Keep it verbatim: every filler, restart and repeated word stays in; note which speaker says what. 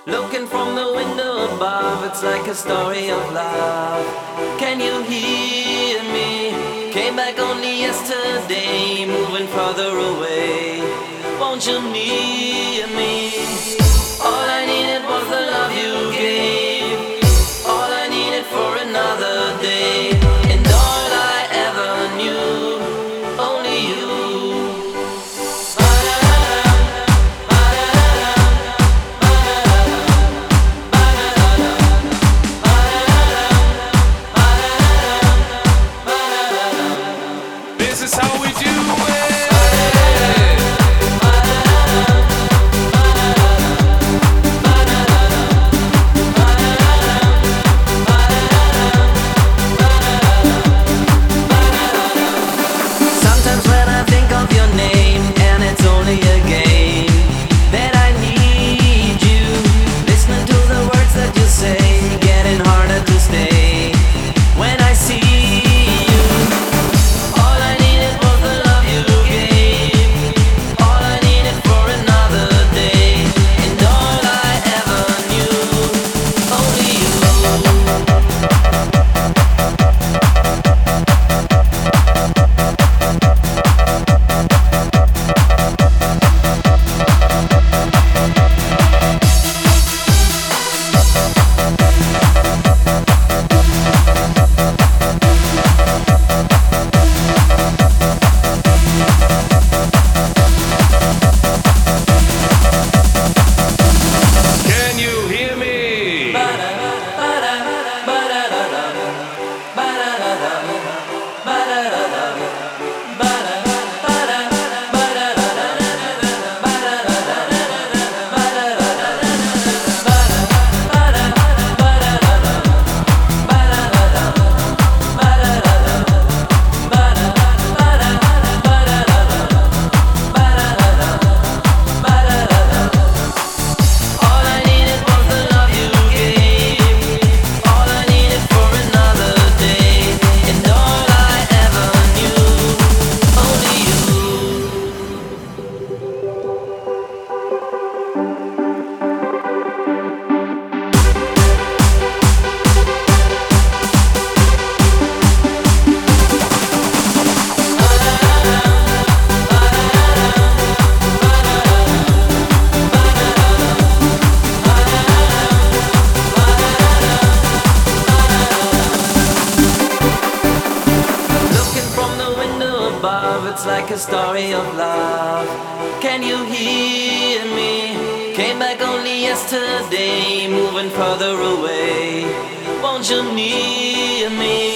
Speaker 1: Looking from the window above, it's like a story of love. Can you hear me? Came back only yesterday, moving further away. Won't you near me? All I needed was the love you gave. All I needed for another day. And all I ever knew, only you.
Speaker 2: This is how we do it.
Speaker 1: Sometimes when I think of your name, and it's only a game, that I need you. Listening to the words that you say, getting harder to stay. When I see you, all I needed was the love you gave. All I needed for another day. And all I ever knew, only you.
Speaker 2: Can you hear me?
Speaker 1: All I needed was the love you gave. All I needed for another day. And all I ever knew, only you. Looking from the window above, it's like a story of love. Can you hear me? Came back only yesterday, moving further away. Won't you near me?